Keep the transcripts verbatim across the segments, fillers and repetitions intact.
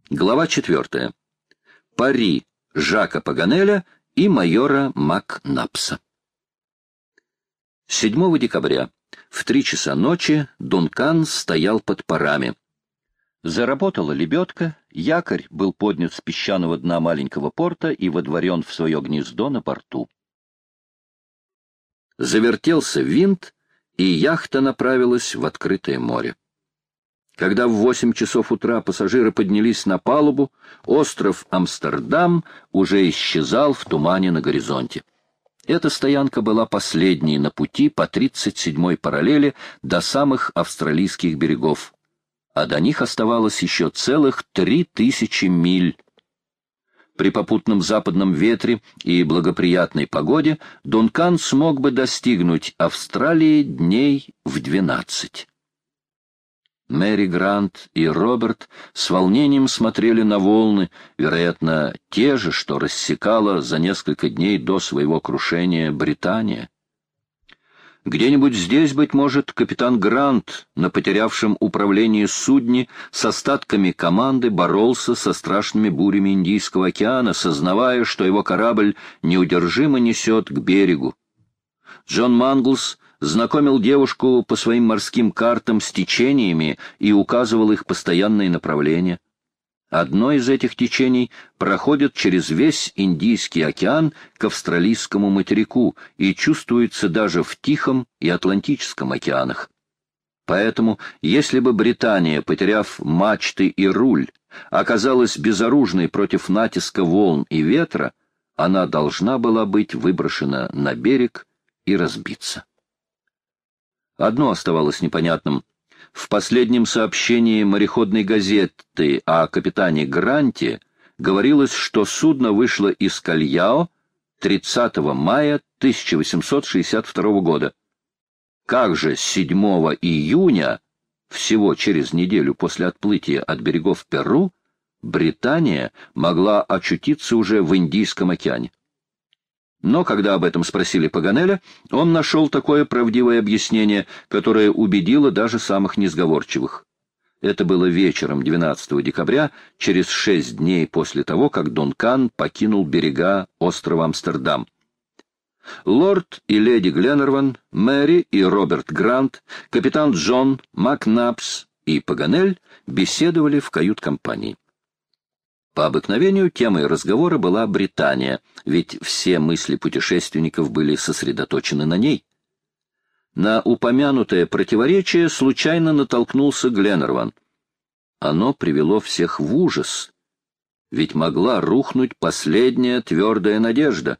Глава четвертая. Пари Жака Паганеля и майора Макнапса. седьмого декабря в три часа ночи Дункан стоял под парами. Заработала лебедка, якорь был поднят с песчаного дна маленького порта и водворен в свое гнездо на борту. Завертелся винт, и яхта направилась в открытое море. Когда в восемь часов утра пассажиры поднялись на палубу, остров Амстердам уже исчезал в тумане на горизонте. Эта стоянка была последней на пути по тридцать седьмой параллели до самых австралийских берегов, а до них оставалось еще целых три тысячи миль. При попутном западном ветре и благоприятной погоде Дункан смог бы достигнуть Австралии дней в двенадцать. Мэри Грант и Роберт с волнением смотрели на волны, вероятно, те же, что рассекала за несколько дней до своего крушения Британия. Где-нибудь здесь, быть может, капитан Грант, на потерявшем управление судне, с остатками команды боролся со страшными бурями Индийского океана, сознавая, что его корабль неудержимо несет к берегу. Джон Манглс знакомил девушку по своим морским картам с течениями и указывал их постоянные направления. Одно из этих течений проходит через весь Индийский океан к австралийскому материку и чувствуется даже в Тихом и Атлантическом океанах. Поэтому, если бы Британия, потеряв мачты и руль, оказалась безоружной против натиска волн и ветра, она должна была быть выброшена на берег и разбиться. Одно оставалось непонятным. В последнем сообщении мореходной газеты о капитане Гранте говорилось, что судно вышло из Кальяо тридцатого мая тысяча восемьсот шестьдесят второго года. Как же седьмого июня, всего через неделю после отплытия от берегов Перу, Британия могла очутиться уже в Индийском океане? Но когда об этом спросили Паганеля, он нашел такое правдивое объяснение, которое убедило даже самых несговорчивых. Это было вечером двенадцатого декабря, через шесть дней после того, как Дункан покинул берега острова Амстердам. Лорд и леди Гленнерван, Мэри и Роберт Грант, капитан Джон, Макнапс и Паганель беседовали в кают-компании. По обыкновению темой разговора была Британия, ведь все мысли путешественников были сосредоточены на ней. На упомянутое противоречие случайно натолкнулся Гленнерван. Оно привело всех в ужас, ведь могла рухнуть последняя твердая надежда.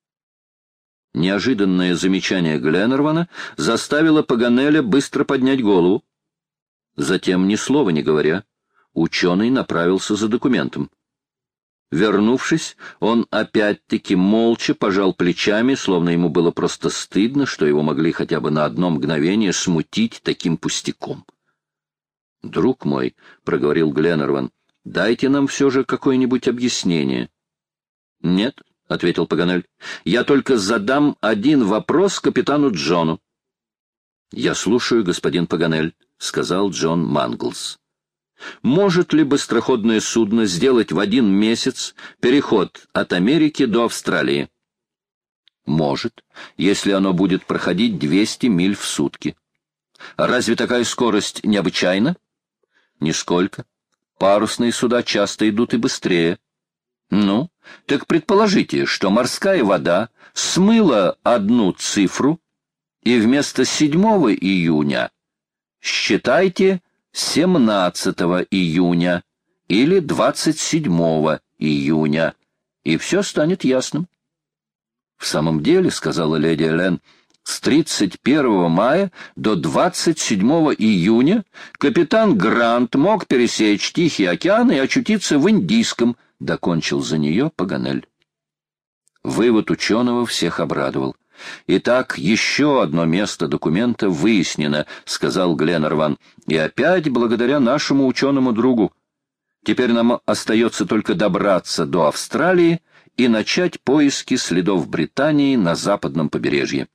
Неожиданное замечание Гленнервана заставило Паганеля быстро поднять голову. Затем, ни слова не говоря, ученый направился за документом. Вернувшись, он опять-таки молча пожал плечами, словно ему было просто стыдно, что его могли хотя бы на одно мгновение смутить таким пустяком. «Друг мой», — проговорил Гленнерван, — «дайте нам все же какое-нибудь объяснение». «Нет», — ответил Паганель, — «я только задам один вопрос капитану Джону». «Я слушаю, господин Паганель», — сказал Джон Манглс. «Может ли быстроходное судно сделать в один месяц переход от Америки до Австралии?» «Может, если оно будет проходить двести миль в сутки». «Разве такая скорость необычайна?» «Нисколько. Парусные суда часто идут и быстрее». «Ну, так предположите, что морская вода смыла одну цифру, и вместо седьмого июня считайте семнадцатого июня или двадцать седьмого июня, и все станет ясным». «В самом деле, — сказала леди Элен, — с тридцать первого мая до двадцать седьмого июня капитан Грант мог пересечь Тихий океан и очутиться в Индийском», — докончил за нее Паганель. Вывод ученого всех обрадовал. «Итак, еще одно место документа выяснено», — сказал Гленнерван, — «и опять благодаря нашему ученому другу. Теперь нам остается только добраться до Австралии и начать поиски следов Британии на западном побережье».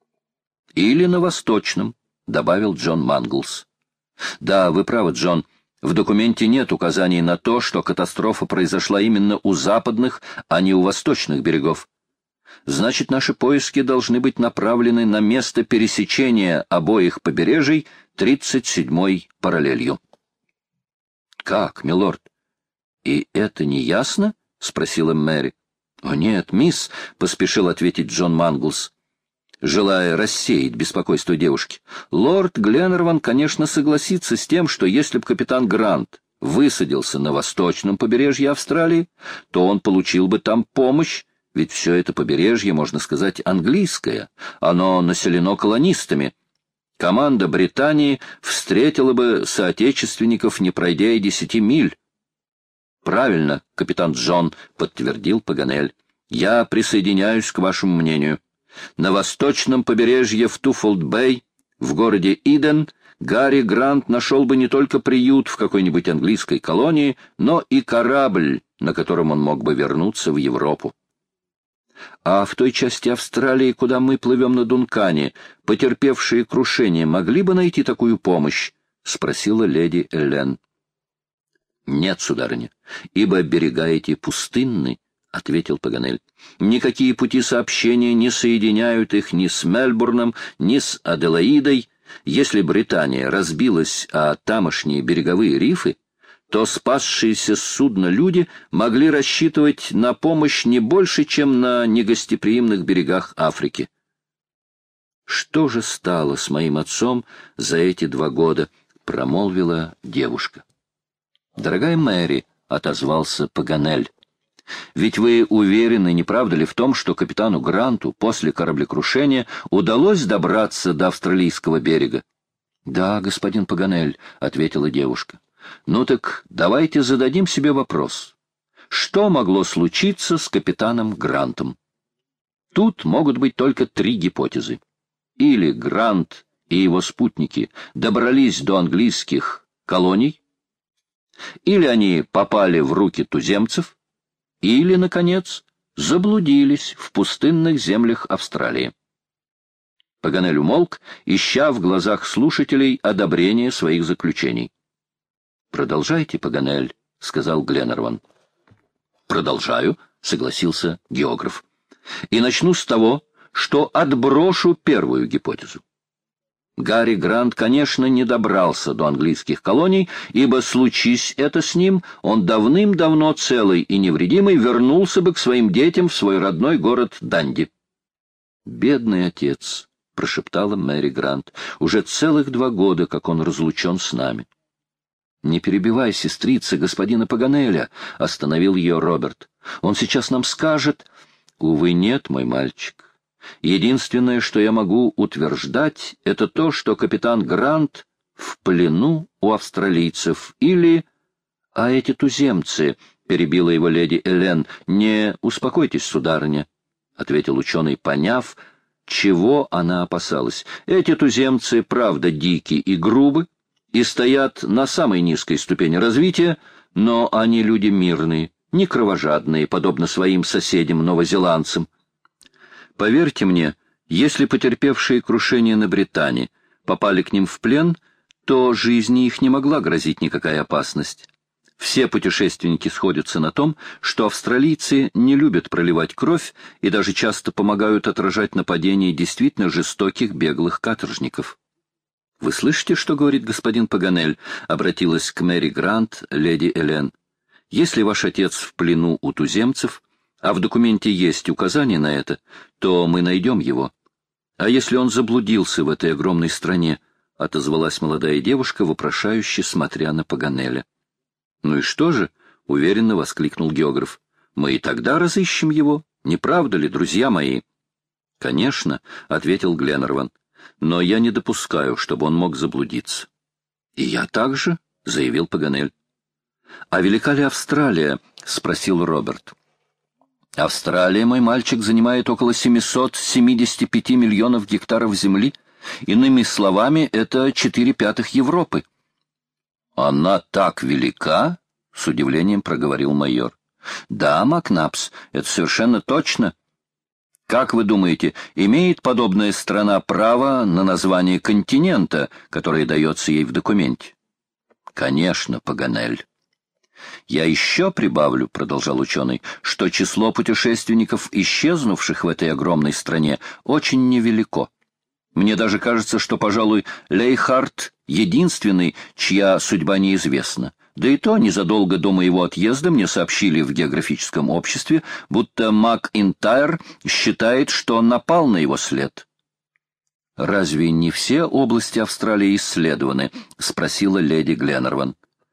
«Или на восточном», — добавил Джон Манглс. «Да, вы правы, Джон. В документе нет указаний на то, что катастрофа произошла именно у западных, а не у восточных берегов. Значит, наши поиски должны быть направлены на место пересечения обоих побережий тридцать седьмой параллелью. «Как, милорд? И это не ясно?» — спросила Мэри. «О нет, мисс», — поспешил ответить Джон Манглс, желая рассеять беспокойство девушки. «Лорд Гленнерван, конечно, согласится с тем, что если бы капитан Грант высадился на восточном побережье Австралии, то он получил бы там помощь, ведь все это побережье, можно сказать, английское, оно населено колонистами. Команда Британии встретила бы соотечественников, не пройдя и десяти миль». «Правильно, капитан Джон», — подтвердил Паганель. «Я присоединяюсь к вашему мнению. На восточном побережье в Туффолд-Бэй, в городе Иден, Гарри Грант нашел бы не только приют в какой-нибудь английской колонии, но и корабль, на котором он мог бы вернуться в Европу». «А в той части Австралии, куда мы плывем на Дункане, потерпевшие крушение могли бы найти такую помощь?» — спросила леди Эллен. «Нет, сударыня, ибо берега эти пустынны», — ответил Паганель. «Никакие пути сообщения не соединяют их ни с Мельбурном, ни с Аделаидой. Если Британия разбилась о тамошние береговые рифы, то спасшиеся с судна люди могли рассчитывать на помощь не больше, чем на негостеприимных берегах Африки». «Что же стало с моим отцом за эти два года?» — промолвила девушка. «Дорогая Мэри», — отозвался Паганель, — «ведь вы уверены, не правда ли, в том, что капитану Гранту после кораблекрушения удалось добраться до австралийского берега?» «Да, господин Паганель», — ответила девушка. «Ну так давайте зададим себе вопрос. Что могло случиться с капитаном Грантом? Тут могут быть только три гипотезы. Или Грант и его спутники добрались до английских колоний, или они попали в руки туземцев, или, наконец, заблудились в пустынных землях Австралии». Паганель умолк, ища в глазах слушателей одобрение своих заключений. «Продолжайте, Паганель», — сказал Гленнерван. «Продолжаю», — согласился географ. «И начну с того, что отброшу первую гипотезу. Гарри Грант, конечно, не добрался до английских колоний, ибо, случись это с ним, он давным-давно целый и невредимый вернулся бы к своим детям в свой родной город Данди». «Бедный отец», — прошептала Мэри Грант, — «уже целых два года, как он разлучен с нами». «Не перебивай, сестрица, господина Паганеля», — остановил ее Роберт. «Он сейчас нам скажет...» «Увы, нет, мой мальчик. Единственное, что я могу утверждать, это то, что капитан Грант в плену у австралийцев или... А эти туземцы, — перебила его леди Эллен, — не... Успокойтесь, сударыня, — ответил ученый, поняв, чего она опасалась. Эти туземцы, правда, дикие и грубы, и стоят на самой низкой ступени развития, но они люди мирные, не кровожадные, подобно своим соседям-новозеландцам. Поверьте мне, если потерпевшие крушение на Британии попали к ним в плен, то жизни их не могла грозить никакая опасность. Все путешественники сходятся на том, что австралийцы не любят проливать кровь и даже часто помогают отражать нападения действительно жестоких беглых каторжников. «Вы слышите, что говорит господин Паганель?» — обратилась к Мэри Грант леди Эллен. «Если ваш отец в плену у туземцев, а в документе есть указание на это, то мы найдем его. А если он заблудился в этой огромной стране?» — отозвалась молодая девушка, вопрошающе смотря на Паганеля. «Ну и что же?» — уверенно воскликнул географ. «Мы и тогда разыщем его, не правда ли, друзья мои?» «Конечно», — ответил Гленнерван. «Но я не допускаю, чтобы он мог заблудиться». «И я также», — заявил Паганель. «А велика ли Австралия?» — спросил Роберт. «Австралия, мой мальчик, занимает около семьсот семьдесят пять миллионов гектаров земли. Иными словами, это четыре пятых Европы». «Она так велика?» — с удивлением проговорил майор. «Да, Макнапс, это совершенно точно. Как вы думаете, имеет подобная страна право на название континента, которое дается ей в документе?» Конечно, Паганель. «Я еще прибавлю, — продолжал ученый, — что число путешественников, исчезнувших в этой огромной стране, очень невелико. Мне даже кажется, что, пожалуй, Лейхард — единственный, чья судьба неизвестна. Да и то незадолго до моего отъезда мне сообщили в географическом обществе, будто МакИнтайр считает, что он напал на его след». «Разве не все области Австралии исследованы?» — спросила леди Гленнерван.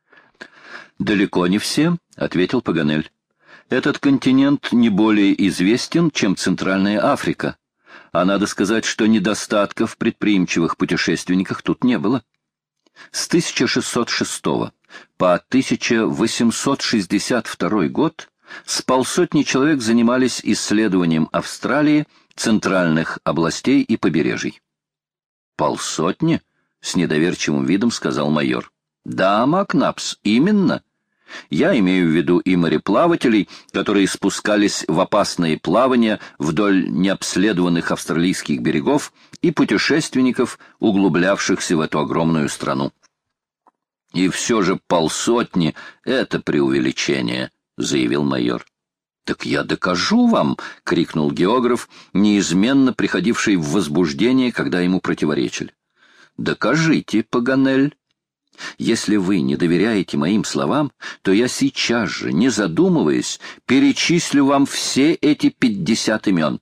«Далеко не все», — ответил Паганель. «Этот континент не более известен, чем Центральная Африка, а надо сказать, что недостатка в предприимчивых путешественниках тут не было. С тысяча шестьсот шестого по тысяча восемьсот шестьдесят второй год с полсотни человек занимались исследованием Австралии, центральных областей и побережий». «Полсотни?» — с недоверчивым видом сказал майор. «Да, Макнапс, именно. Я имею в виду и мореплавателей, которые спускались в опасные плавания вдоль необследованных австралийских берегов, и путешественников, углублявшихся в эту огромную страну». «И все же полсотни — это преувеличение», — заявил майор. «Так я докажу вам!» — крикнул географ, неизменно приходивший в возбуждение, когда ему противоречили. «Докажите, Паганель. Если вы не доверяете моим словам, то я сейчас же, не задумываясь, перечислю вам все эти пятьдесят имен».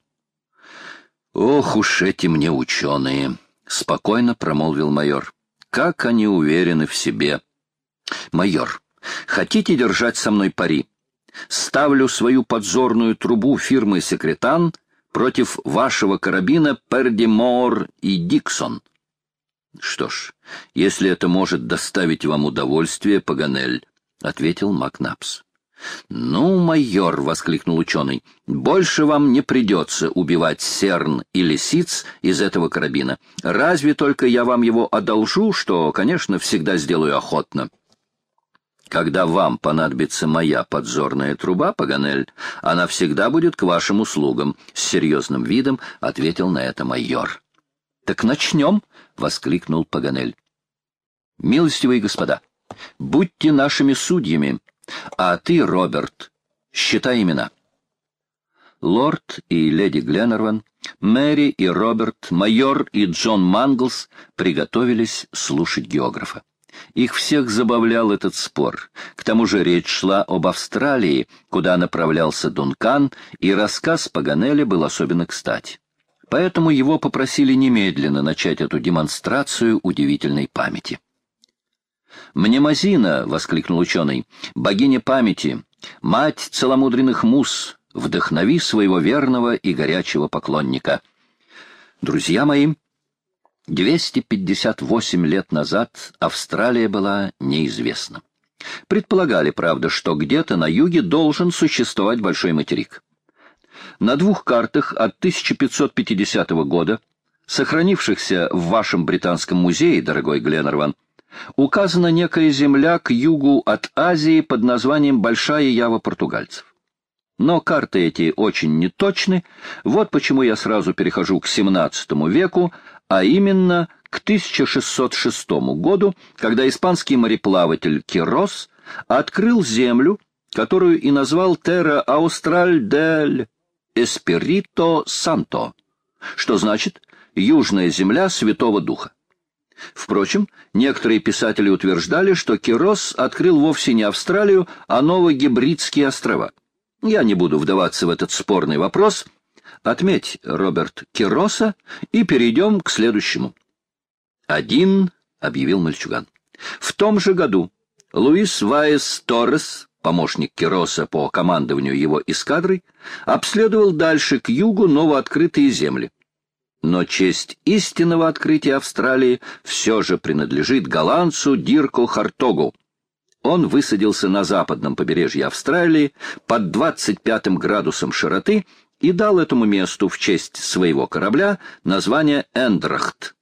«Ох уж эти мне ученые!» — спокойно промолвил майор. «Как они уверены в себе!» «Майор, хотите держать со мной пари? Ставлю свою подзорную трубу фирмы «Секретан» против вашего карабина «Пердимор» и «Диксон». «Что ж, если это может доставить вам удовольствие, Паганель», — ответил Макнапс. «Ну, майор», — воскликнул ученый, — «больше вам не придется убивать серн и лисиц из этого карабина. Разве только я вам его одолжу, что, конечно, всегда сделаю охотно». «Когда вам понадобится моя подзорная труба, Паганель, она всегда будет к вашим услугам», — с серьезным видом ответил на это майор. «Так начнем», — воскликнул Паганель. «Милостивые господа, будьте нашими судьями, а ты, Роберт, считай имена». Лорд и леди Гленнерван, Мэри и Роберт, майор и Джон Манглс приготовились слушать географа. Их всех забавлял этот спор. К тому же речь шла об Австралии, куда направлялся Дункан, и рассказ Паганеля был особенно кстати. Поэтому его попросили немедленно начать эту демонстрацию удивительной памяти. «Мнемозина!» — воскликнул ученый. «Богиня памяти! Мать целомудренных муз! Вдохнови своего верного и горячего поклонника!» Друзья мои, двести пятьдесят восемь лет назад Австралия была неизвестна. Предполагали, правда, что где-то на юге должен существовать большой материк. На двух картах от тысяча пятьсот пятидесятого года, сохранившихся в вашем британском музее, дорогой Гленнерван, указана некая земля к югу от Азии под названием Большая Ява португальцев. Но карты эти очень неточны, вот почему я сразу перехожу к семнадцатому веку, а именно к тысяча шестьсот шестому году, когда испанский мореплаватель Кирос открыл землю, которую и назвал «Терра Аустраль дель Эспирито Санто», что значит «Южная земля Святого Духа». Впрочем, некоторые писатели утверждали, что Кирос открыл вовсе не Австралию, а Новогибридские острова. Я не буду вдаваться в этот спорный вопрос. Отметь, Роберт, Кироса, и перейдем к следующему. «Один», — объявил мальчуган. В том же году Луис Ваес Торрес, помощник Кироса по командованию его эскадрой, обследовал дальше к югу новооткрытые земли. Но честь истинного открытия Австралии все же принадлежит голландцу Дирку Хартогу. Он высадился на западном побережье Австралии под двадцать пятым градусом широты и дал этому месту в честь своего корабля название Эндрахт.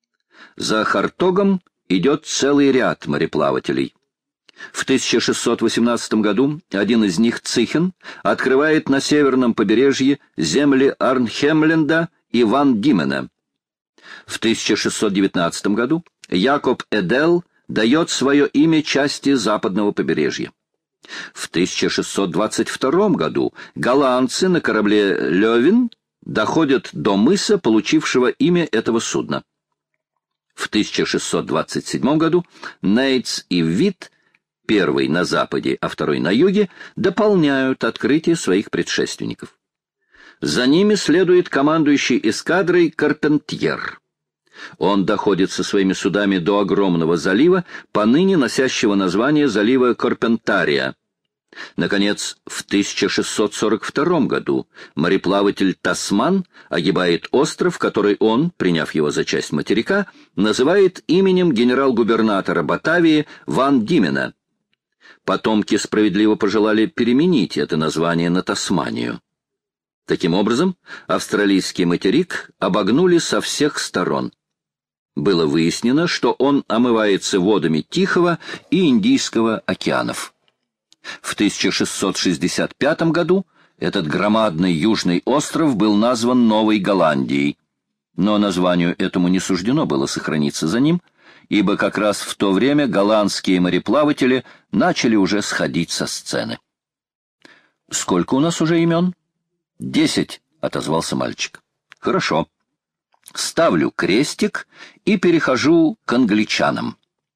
За Хартогом идет целый ряд мореплавателей. В тысяча шестьсот восемнадцатом году один из них, Цихен, открывает на северном побережье земли Арнхемленда и Ван Димена. В тысяча шестьсот девятнадцатом году Якоб Эдел дает свое имя части западного побережья. В тысяча шестьсот двадцать втором году голландцы на корабле «Лёвен» доходят до мыса, получившего имя этого судна. В тысяча шестьсот двадцать седьмом году Нейтс и Вит, первый на западе, а второй на юге, дополняют открытие своих предшественников. За ними следует командующий эскадрой Карпентьер. Он доходит со своими судами до огромного залива, поныне носящего название залива Карпентария. Наконец, в тысяча шестьсот сорок втором году мореплаватель Тасман огибает остров, который он, приняв его за часть материка, называет именем генерал-губернатора Батавии Ван Димена. Потомки справедливо пожелали переменить это название на Тасманию. Таким образом, австралийский материк обогнули со всех сторон. Было выяснено, что он омывается водами Тихого и Индийского океанов. В тысяча шестьсот шестьдесят пятом году этот громадный южный остров был назван Новой Голландией, но названию этому не суждено было сохраниться за ним, ибо как раз в то время голландские мореплаватели начали уже сходить со сцены. «Сколько у нас уже имен?» «Десять», — отозвался мальчик. «Хорошо. Ставлю крестик и перехожу к англичанам».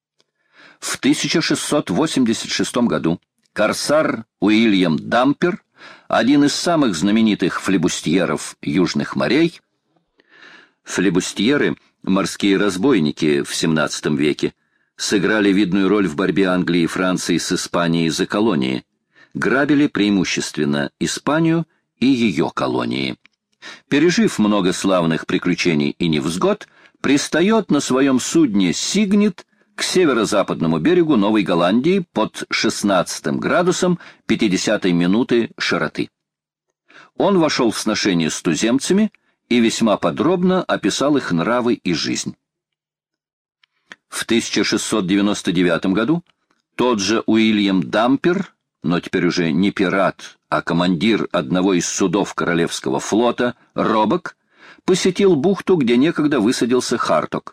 В тысяча шестьсот восемьдесят шестом году корсар Уильям Дампер, один из самых знаменитых флибустьеров южных морей. Флибустьеры, морские разбойники в семнадцатом веке, сыграли видную роль в борьбе Англии и Франции с Испанией за колонии, грабили преимущественно Испанию и ее колонии. Пережив много славных приключений и невзгод, пристает на своем судне «Сигнит» к северо-западному берегу Новой Голландии под шестнадцатым градусом пятидесятой минуты широты. Он вошел в сношение с туземцами и весьма подробно описал их нравы и жизнь. В тысяча шестьсот девяносто девятом году тот же Уильям Дампер, но теперь уже не пират, а командир одного из судов Королевского флота, Робок, посетил бухту, где некогда высадился Харток.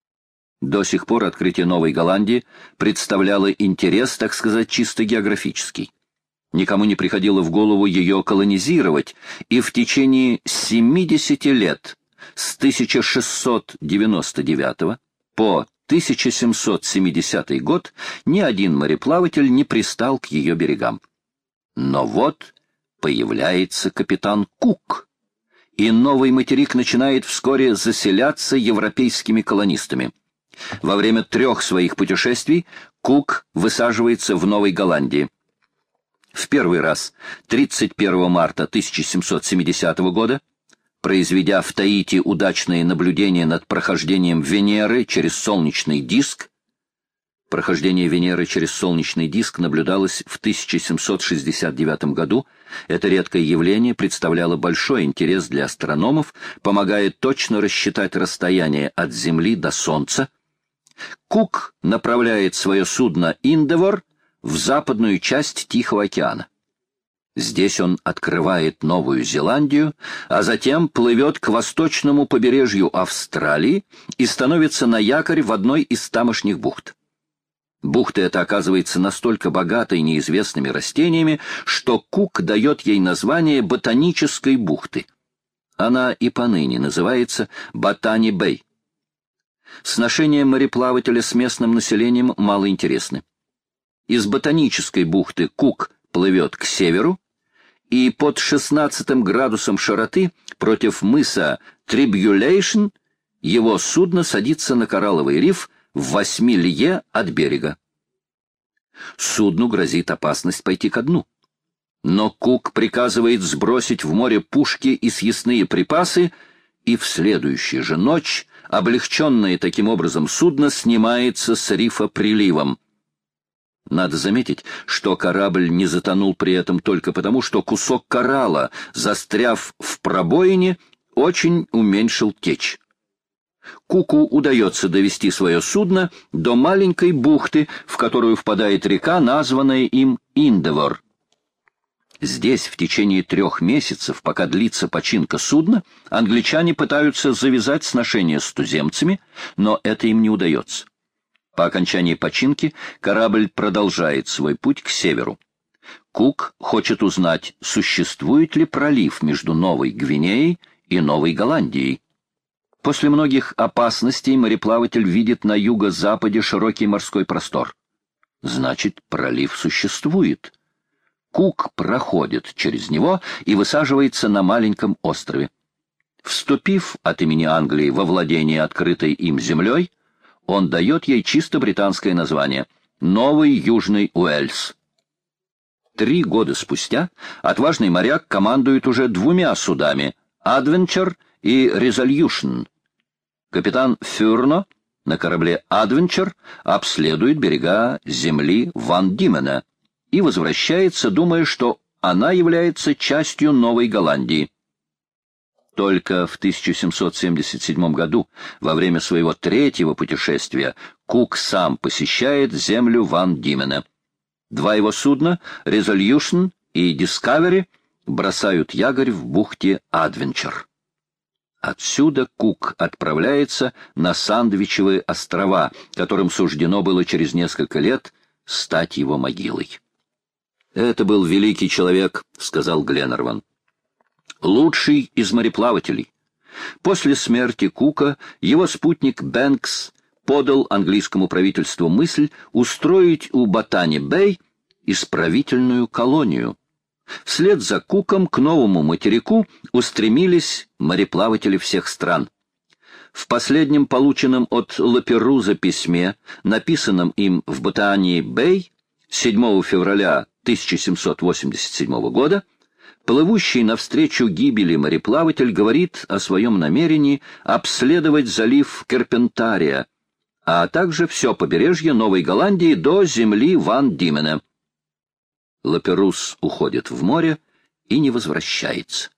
До сих пор открытие Новой Голландии представляло интерес, так сказать, чисто географический. Никому не приходило в голову ее колонизировать, и в течение семидесяти лет, с тысяча шестьсот девяносто девятого по тысяча семьсот семидесятый год, ни один мореплаватель не пристал к ее берегам. Но вот появляется капитан Кук, и новый материк начинает вскоре заселяться европейскими колонистами. Во время трех своих путешествий Кук высаживается в Новой Голландии. В первый раз тридцать первого марта тысяча семьсот семидесятого года, произведя в Таити удачные наблюдения над прохождением Венеры через солнечный диск. Прохождение Венеры через солнечный диск наблюдалось в тысяча семьсот шестьдесят девятом году. Это редкое явление представляло большой интерес для астрономов, помогая точно рассчитать расстояние от Земли до Солнца. Кук направляет свое судно «Индевор» в западную часть Тихого океана. Здесь он открывает Новую Зеландию, а затем плывет к восточному побережью Австралии и становится на якорь в одной из тамошних бухт. Бухта эта оказывается настолько богатой неизвестными растениями, что Кук дает ей название Ботанической бухты. Она и поныне называется Ботани-Бэй. Сношения мореплавателя с местным населением мало интересны. Из Ботанической бухты Кук плывет к северу, и под шестнадцатым градусом широты против мыса Трибьюлейшн его судно садится на коралловый риф в восьми лье от берега. Судну грозит опасность пойти ко дну. Но Кук приказывает сбросить в море пушки и съестные припасы, и в следующую же ночь облегченное таким образом судно снимается с рифа приливом. Надо заметить, что корабль не затонул при этом только потому, что кусок коралла, застряв в пробоине, очень уменьшил течь. Куку удается довести свое судно до маленькой бухты, в которую впадает река, названная им Индевор. Здесь в течение трех месяцев, пока длится починка судна, англичане пытаются завязать сношения с туземцами, но это им не удается. По окончании починки корабль продолжает свой путь к северу. Кук хочет узнать, существует ли пролив между Новой Гвинеей и Новой Голландией. После многих опасностей мореплаватель видит на юго-западе широкий морской простор. Значит, пролив существует. Кук проходит через него и высаживается на маленьком острове. Вступив от имени Англии во владение открытой им землей, он дает ей чисто британское название — Новый Южный Уэльс. Три года спустя отважный моряк командует уже двумя судами — «Адвенчер» и «Резольюшн». Капитан Фюрно на корабле «Адвенчер» обследует берега земли Ван Димена и возвращается, думая, что она является частью Новой Голландии. Только в тысяча семьсот семьдесят седьмом году, во время своего третьего путешествия, Кук сам посещает землю Ван Димена. Два его судна, «Резольюшн» и «Дискавери», бросают якорь в бухте Адвенчер. Отсюда Кук отправляется на Сандвичевые острова, которым суждено было через несколько лет стать его могилой. «Это был великий человек», — сказал Гленнерван. «Лучший из мореплавателей». После смерти Кука его спутник Бэнкс подал английскому правительству мысль устроить у Ботани-Бэй исправительную колонию. Вслед за Куком к новому материку устремились мореплаватели всех стран. В последнем полученном от Лаперуза письме, написанном им в Ботани-Бэй седьмого февраля тысяча семьсот восемьдесят седьмого года, плывущий навстречу гибели мореплаватель говорит о своем намерении обследовать залив Керпентария, а также все побережье Новой Голландии до земли Ван Димена. Лаперуз уходит в море и не возвращается.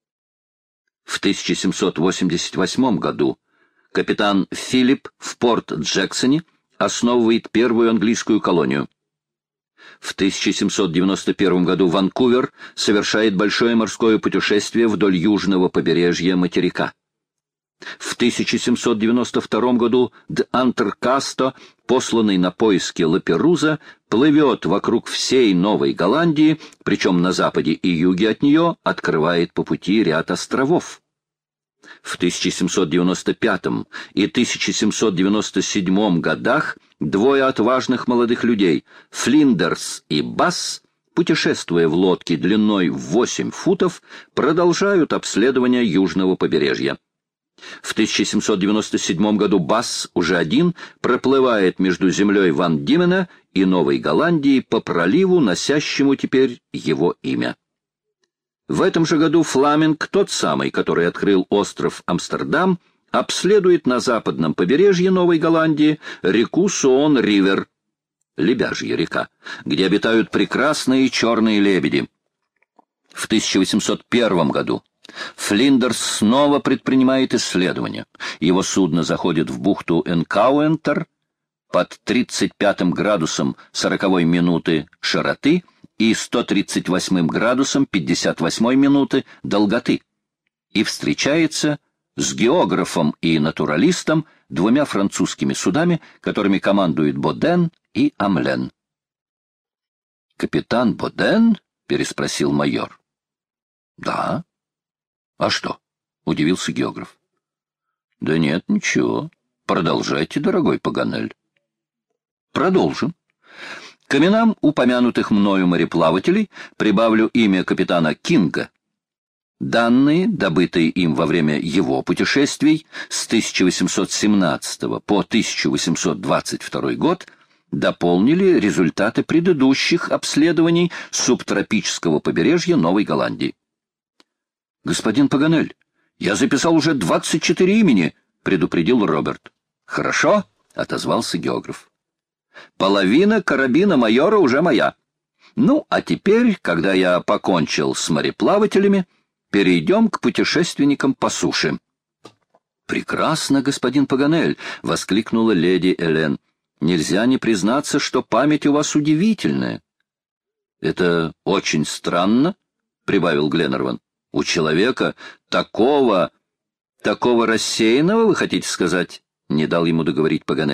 В тысяча семьсот восемьдесят восьмом году капитан Филипп в Порт-Джексоне основывает первую английскую колонию. В тысяча семьсот девяносто первом году Ванкувер совершает большое морское путешествие вдоль южного побережья материка. В тысяча семьсот девяносто втором году Д'Антеркасто, посланный на поиски Лаперуза, плывет вокруг всей Новой Голландии, причем на западе и юге от нее открывает по пути ряд островов. В тысяча семьсот девяносто пятом и тысяча семьсот девяносто седьмом годах двое отважных молодых людей, Флиндерс и Басс, путешествуя в лодке длиной в восемь футов, продолжают обследование южного побережья. В тысяча семьсот девяносто седьмом году Басс уже один проплывает между землей Ван Димена и Новой Голландией по проливу, носящему теперь его имя. В этом же году Фламинг, тот самый, который открыл остров Амстердам, обследует на западном побережье Новой Голландии реку Суон-Ривер, Лебяжья река, где обитают прекрасные черные лебеди. В тысяча восемьсот первом году Флиндерс снова предпринимает исследования. Его судно заходит в бухту Энкауэнтер под тридцать пятым градусом сороковой минуты широты и сто тридцать восьмым градусом пятьдесят восьмой минуты долготы и встречается с географом и натуралистом, двумя французскими судами, которыми командуют Боден и Амлен. «Капитан Боден?» — переспросил майор. «Да». «А что?» — удивился географ. «Да нет, ничего. Продолжайте, дорогой Паганель». «Продолжим. К именам упомянутых мною мореплавателей прибавлю имя капитана Кинга. Данные, добытые им во время его путешествий с тысяча восемьсот семнадцатого по тысяча восемьсот двадцать второй год, дополнили результаты предыдущих обследований субтропического побережья Новой Голландии». «Господин Паганель, я записал уже двадцать четыре имени», — предупредил Роберт. «Хорошо», — отозвался географ. «Половина карабина майора уже моя. Ну, а теперь, когда я покончил с мореплавателями, перейдем к путешественникам по суше». «Прекрасно, господин Паганель», — воскликнула леди Элен. «Нельзя не признаться, что память у вас удивительная». «Это очень странно», — прибавил Гленнерван. «У человека такого... такого рассеянного, вы хотите сказать?» — не дал ему договорить Паганель.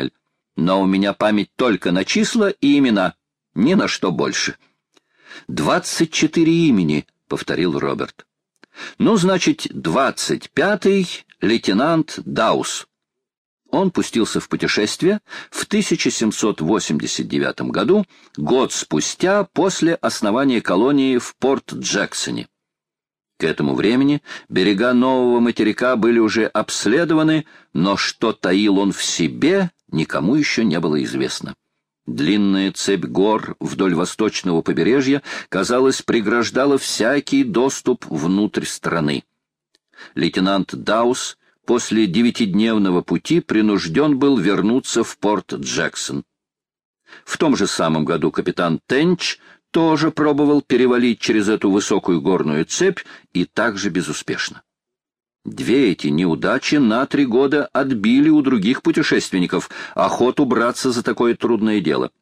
но у меня память только на числа и имена, ни на что больше». «Двадцать четыре имени», — повторил Роберт. «Ну, значит, двадцать пятый лейтенант Даус». Он пустился в путешествие в тысяча семьсот восемьдесят девятом году, год спустя после основания колонии в Порт-Джексоне. К этому времени берега нового материка были уже обследованы, но что таил он в себе, никому еще не было известно. Длинная цепь гор вдоль восточного побережья, казалось, преграждала всякий доступ внутрь страны. Лейтенант Даус после девятидневного пути принужден был вернуться в Порт-Джексон. В том же самом году капитан Тенч тоже пробовал перевалить через эту высокую горную цепь, и также безуспешно. Две эти неудачи на три года отбили у других путешественников охоту браться за такое трудное дело.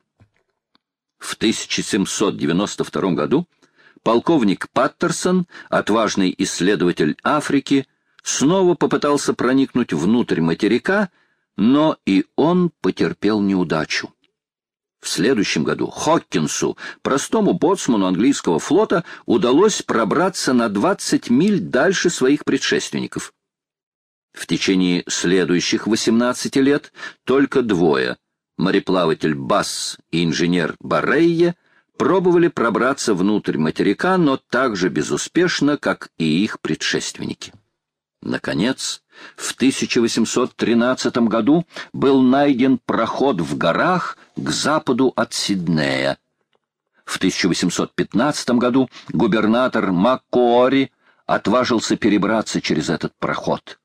В тысяча семьсот девяносто втором году полковник Паттерсон, отважный исследователь Африки, снова попытался проникнуть внутрь материка, но и он потерпел неудачу. В следующем году Хокинсу, простому боцману английского флота, удалось пробраться на двадцать миль дальше своих предшественников. В течение следующих восемнадцати лет только двое, мореплаватель Басс и инженер Баррейе, пробовали пробраться внутрь материка, но так же безуспешно, как и их предшественники. Наконец, в тысяча восемьсот тринадцатом году был найден проход в горах к западу от Сиднея. В тысяча восемьсот пятнадцатом году губернатор Маккуори отважился перебраться через этот проход.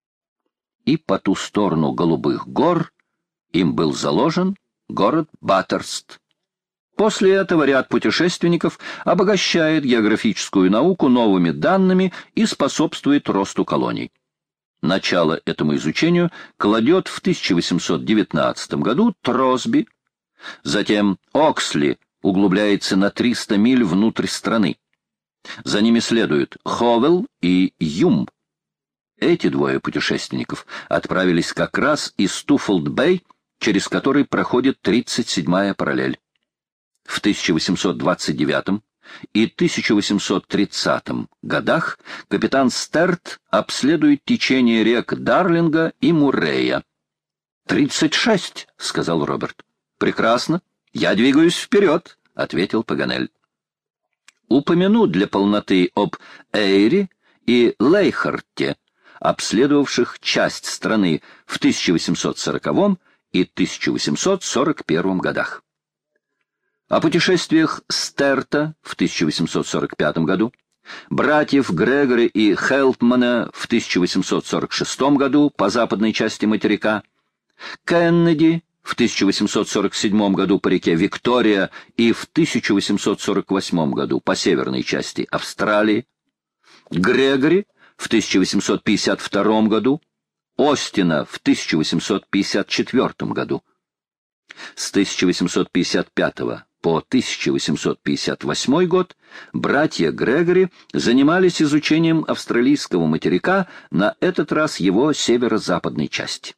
И по ту сторону Голубых гор им был заложен город Баттерст. После этого ряд путешественников обогащает географическую науку новыми данными и способствует росту колоний. Начало этому изучению кладет в тысяча восемьсот девятнадцатом году Тросби, затем Оксли углубляется на триста миль внутрь страны. За ними следуют Ховелл и Юм. Эти двое путешественников отправились как раз из Туффолд-Бэй, через который проходит тридцать седьмая параллель. В тысяча восемьсот двадцать девятом и тысяча восемьсот тридцатом годах капитан Стерт обследует течение рек Дарлинга и Муррея. «Тридцать шесть», — сказал Роберт. «Прекрасно. Я двигаюсь вперед», — ответил Паганель. Упомяну для полноты об Эйре и Лейхарте, обследовавших часть страны в тысяча восемьсот сороковом и тысяча восемьсот сорок первом годах. О путешествиях Стерта в тысяча восемьсот сорок пятом году, братьев Грегори и Хелпмана в тысяча восемьсот сорок шестом году по западной части материка, Кеннеди в тысяча восемьсот сорок седьмом году по реке Виктория и в тысяча восемьсот сорок восьмом году по северной части Австралии, Грегори в тысяча восемьсот пятьдесят втором году, Остина в тысяча восемьсот пятьдесят четвёртом году. С тысяча восемьсот пятьдесят пятого по тысяча восемьсот пятьдесят восьмой год братья Грегори занимались изучением австралийского материка, на этот раз его северо-западной части.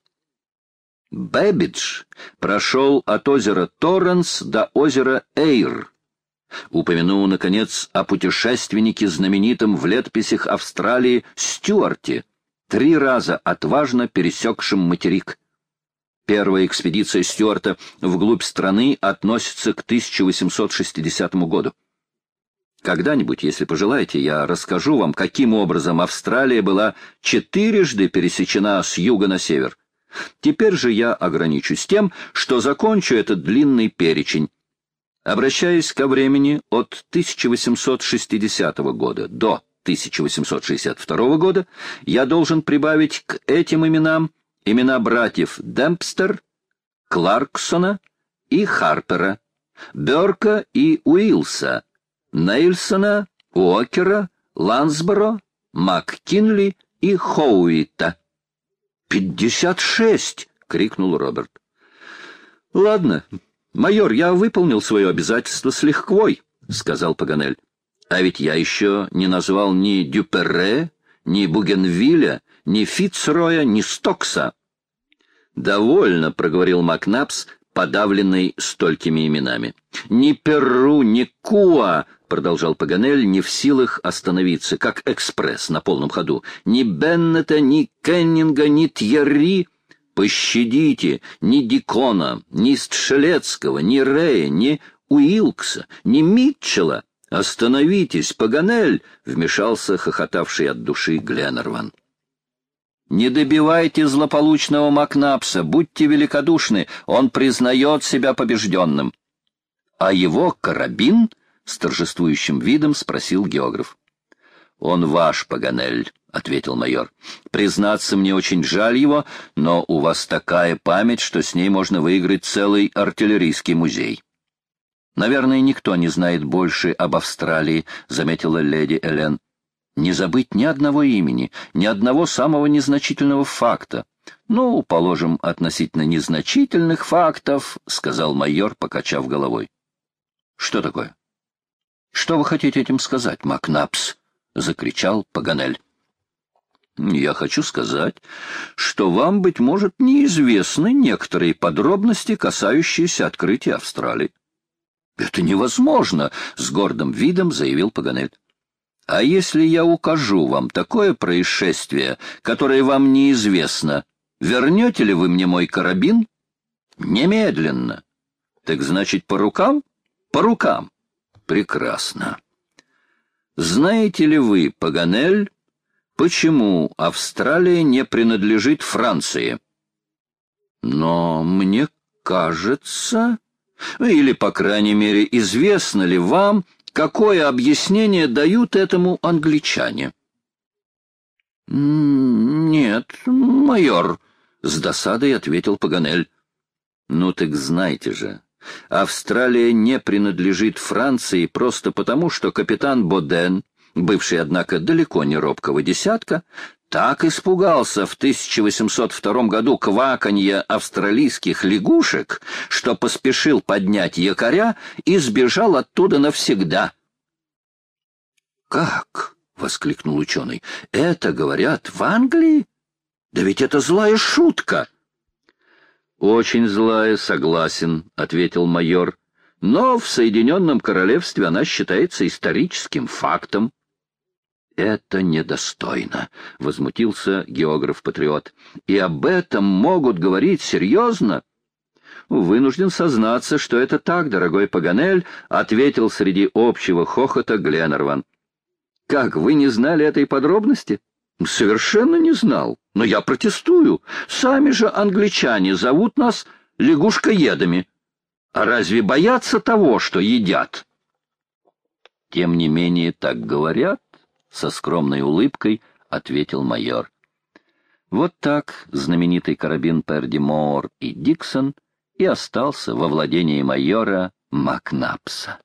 Бэббидж прошел от озера Торренс до озера Эйр. Упомяну, наконец, о путешественнике, знаменитом в летописях Австралии Стюарте, три раза отважно пересекшем материк. Первая экспедиция Стюарта вглубь страны относится к тысяча восемьсот шестидесятому году. Когда-нибудь, если пожелаете, я расскажу вам, каким образом Австралия была четырежды пересечена с юга на север. Теперь же я ограничусь тем, что закончу этот длинный перечень. Обращаясь ко времени от тысяча восемьсот шестидесятого года до тысяча восемьсот шестьдесят второго года, я должен прибавить к этим именам имена братьев Демпстер, Кларксона и Харпера, Бёрка и Уилса, Нейлсона, Уокера, Лансборо, МакКинли и Хоуита. «Пятьдесят шесть!» — крикнул Роберт. «Ладно, майор, я выполнил свое обязательство с лихвой», — сказал Паганель. «А ведь я еще не назвал ни Дюперре, ни Бугенвилля, ни Фицроя, ни Стокса». «Довольно», — проговорил Макнапс, подавленный столькими именами. «Ни Перу, ни Куа», — продолжал Паганель, не в силах остановиться, как экспресс на полном ходу, «ни Беннета, ни Кеннинга, ни Тьерри. Пощадите ни Дикона, ни Стшелецкого, ни Рея, ни Уилкса, ни Митчелла. Остановитесь, Паганель», — вмешался хохотавший от души Гленнерван. «Не добивайте злополучного Макнапса, будьте великодушны, он признает себя побежденным». «А его карабин?» — с торжествующим видом спросил географ. «Он ваш, Паганель», — ответил майор. «Признаться, мне очень жаль его, но у вас такая память, что с ней можно выиграть целый артиллерийский музей». «Наверное, никто не знает больше об Австралии», — заметила леди Элен. «Не забыть ни одного имени, ни одного самого незначительного факта». «Ну, положим, относительно незначительных фактов», — сказал майор, покачав головой. «Что такое?» «Что вы хотите этим сказать, Макнапс?» — закричал Паганель. «Я хочу сказать, что вам, быть может, неизвестны некоторые подробности, касающиеся открытия Австралии». «Это невозможно!» — с гордым видом заявил Паганель. «А если я укажу вам такое происшествие, которое вам неизвестно, вернете ли вы мне мой карабин?» «Немедленно». «Так значит, по рукам?» «По рукам». «Прекрасно. Знаете ли вы, Паганель, почему Австралия не принадлежит Франции?» «Но мне кажется... Или, по крайней мере, известно ли вам, какое объяснение дают этому англичане?» «Нет, майор», — с досадой ответил Паганель. «Ну так знайте же, Австралия не принадлежит Франции просто потому, что капитан Боден, бывший, однако, далеко не робкого десятка, так испугался в тысяча восемьсот втором году кваканья австралийских лягушек, что поспешил поднять якоря и сбежал оттуда навсегда». «Как?» — воскликнул ученый. «Это, говорят, в Англии? Да ведь это злая шутка!» «Очень злая, согласен», — ответил майор. «Но в Соединенном Королевстве она считается историческим фактом». «Это недостойно», — возмутился географ-патриот. «И об этом могут говорить серьезно?» «Вынужден сознаться, что это так, дорогой Паганель», — ответил среди общего хохота Гленнерван. «Как, вы не знали этой подробности?» «Совершенно не знал. Но я протестую. Сами же англичане зовут нас лягушкоедами. А разве боятся того, что едят?» «Тем не менее, так говорят», — со скромной улыбкой ответил майор. Вот так знаменитый карабин Перди Моор и Диксон и остался во владении майора Макнапса.